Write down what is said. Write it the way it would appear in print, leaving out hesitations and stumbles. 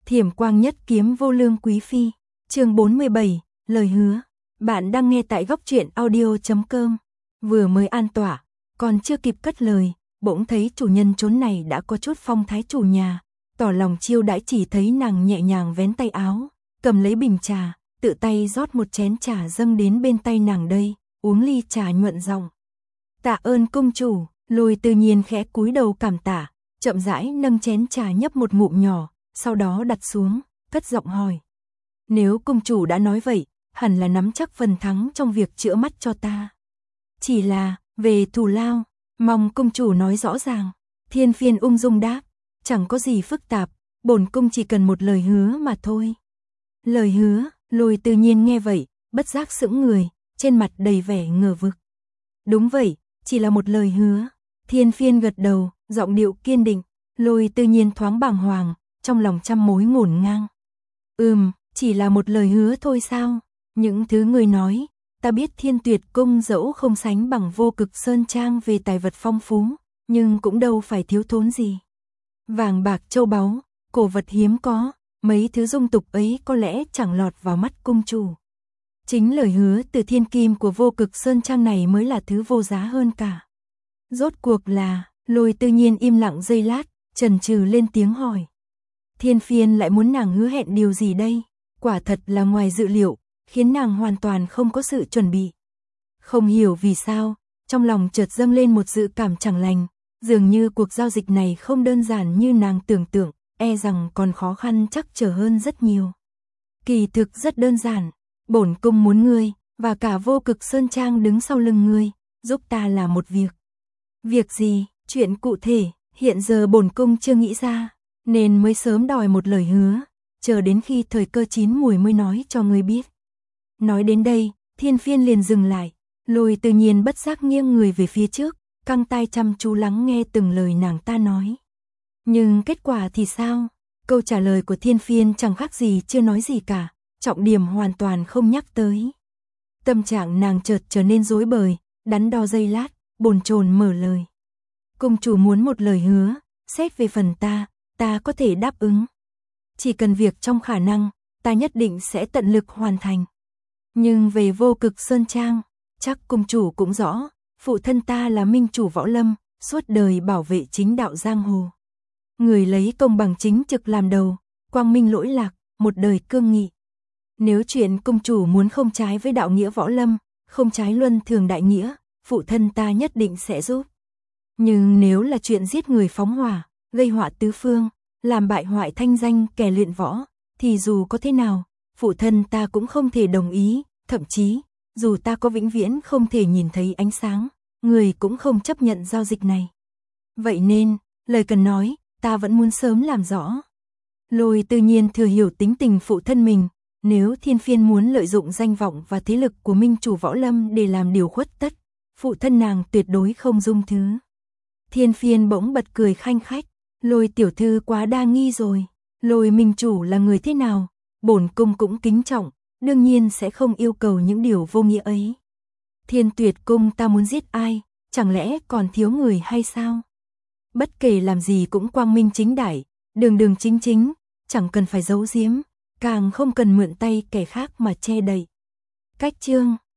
Thiểm quang nhất kiếm vô lương quý phi. Chương 47, lời hứa. Bạn đang nghe tại góc truyện audio.com. Vừa mới an tỏa, còn chưa kịp cất lời, bỗng thấy chủ nhân chốn này đã có chút phong thái chủ nhà, tỏ lòng chiêu đãi. Chỉ thấy nàng nhẹ nhàng vén tay áo, cầm lấy bình trà, tự tay rót một chén trà dâng đến bên tay nàng đây, uống ly trà nhuận giọng. Tạ ơn công chủ. Lôi Tư Nhiên khẽ cúi đầu cảm tạ, chậm rãi nâng chén trà nhấp một ngụm nhỏ, sau đó đặt xuống, cất giọng hỏi. Nếu công chủ đã nói vậy, hẳn là nắm chắc phần thắng trong việc chữa mắt cho ta. Chỉ là, về thù lao, mong công chủ nói rõ ràng. Thiên Phiên ung dung đáp, chẳng có gì phức tạp, bổn cung chỉ cần một lời hứa mà thôi. Lời hứa. Lôi Tư Nhiên nghe vậy, bất giác sững người, trên mặt đầy vẻ ngờ vực. Đúng vậy, chỉ là một lời hứa. Thiên Phiên gật đầu, giọng điệu kiên định. Lôi Tư Nhiên thoáng bàng hoàng, trong lòng trăm mối ngổn ngang. Chỉ là một lời hứa thôi sao? Những thứ ngươi nói, ta biết Thiên Tuyệt cung dẫu không sánh bằng Vô Cực Sơn Trang về tài vật phong phú, nhưng cũng đâu phải thiếu thốn gì. Vàng bạc châu báu, cổ vật hiếm có, mấy thứ dung tục ấy có lẽ chẳng lọt vào mắt cung chủ. Chính lời hứa từ thiên kim của Vô Cực Sơn Trang này mới là thứ vô giá hơn cả. Rốt cuộc là, Lôi Tư Nhiên im lặng giây lát, chần chừ lên tiếng hỏi. Thiên Phiên lại muốn nàng hứa hẹn điều gì đây? Quả thật là ngoài dự liệu, khiến nàng hoàn toàn không có sự chuẩn bị. Không hiểu vì sao, trong lòng chợt dâng lên một dự cảm chẳng lành, dường như cuộc giao dịch này không đơn giản như nàng tưởng tượng, e rằng còn khó khăn chắc trở hơn rất nhiều. Kỳ thực rất đơn giản, bổn cung muốn ngươi, và cả Vô Cực Sơn Trang đứng sau lưng ngươi, giúp ta làm một việc. Việc gì? Chuyện cụ thể, hiện giờ bổn cung chưa nghĩ ra, nên mới sớm đòi một lời hứa, chờ đến khi thời cơ chín mùi mới nói cho ngươi biết. Nói đến đây, Thiên Phiên liền dừng lại, Lôi Tư Nhiên bất giác nghiêng người về phía trước, căng tai chăm chú lắng nghe từng lời nàng ta nói. Nhưng kết quả thì sao? Câu trả lời của Thiên Phiên chẳng khác gì chưa nói gì cả, trọng điểm hoàn toàn không nhắc tới. Tâm trạng nàng chợt trở nên rối bời, đắn đo giây lát, bồn chồn mở lời. Công chủ muốn một lời hứa, xét về phần ta có thể đáp ứng. Chỉ cần việc trong khả năng, ta nhất định sẽ tận lực hoàn thành. Nhưng về Vô Cực Sơn Trang, chắc công chủ cũng rõ, phụ thân ta là minh chủ võ lâm, suốt đời bảo vệ chính đạo giang hồ. Người lấy công bằng chính trực làm đầu, quang minh lỗi lạc, một đời cương nghị. Nếu chuyện công chủ muốn không trái với đạo nghĩa võ lâm, không trái luân thường đại nghĩa, phụ thân ta nhất định sẽ giúp. Nhưng nếu là chuyện giết người phóng hỏa, gây họa tứ phương, làm bại hoại thanh danh kẻ luyện võ, thì dù có thế nào, phụ thân ta cũng không thể đồng ý, thậm chí, dù ta có vĩnh viễn không thể nhìn thấy ánh sáng, người cũng không chấp nhận giao dịch này. Vậy nên, lời cần nói, ta vẫn muốn sớm làm rõ. Lôi Tư Nhiên thừa hiểu tính tình phụ thân mình, nếu Thiên Phiên muốn lợi dụng danh vọng và thế lực của minh chủ võ lâm để làm điều khuất tất, phụ thân nàng tuyệt đối không dung thứ. Thiên Phiên bỗng bật cười khanh khách, Lôi tiểu thư quá đa nghi rồi, Lôi minh chủ là người thế nào, bổn cung cũng kính trọng, đương nhiên sẽ không yêu cầu những điều vô nghĩa ấy. Thiên Tuyệt cung ta muốn giết ai, chẳng lẽ còn thiếu người hay sao? Bất kể làm gì cũng quang minh chính đại, đường đường chính chính, chẳng cần phải giấu giếm, càng không cần mượn tay kẻ khác mà che đậy. Cách chương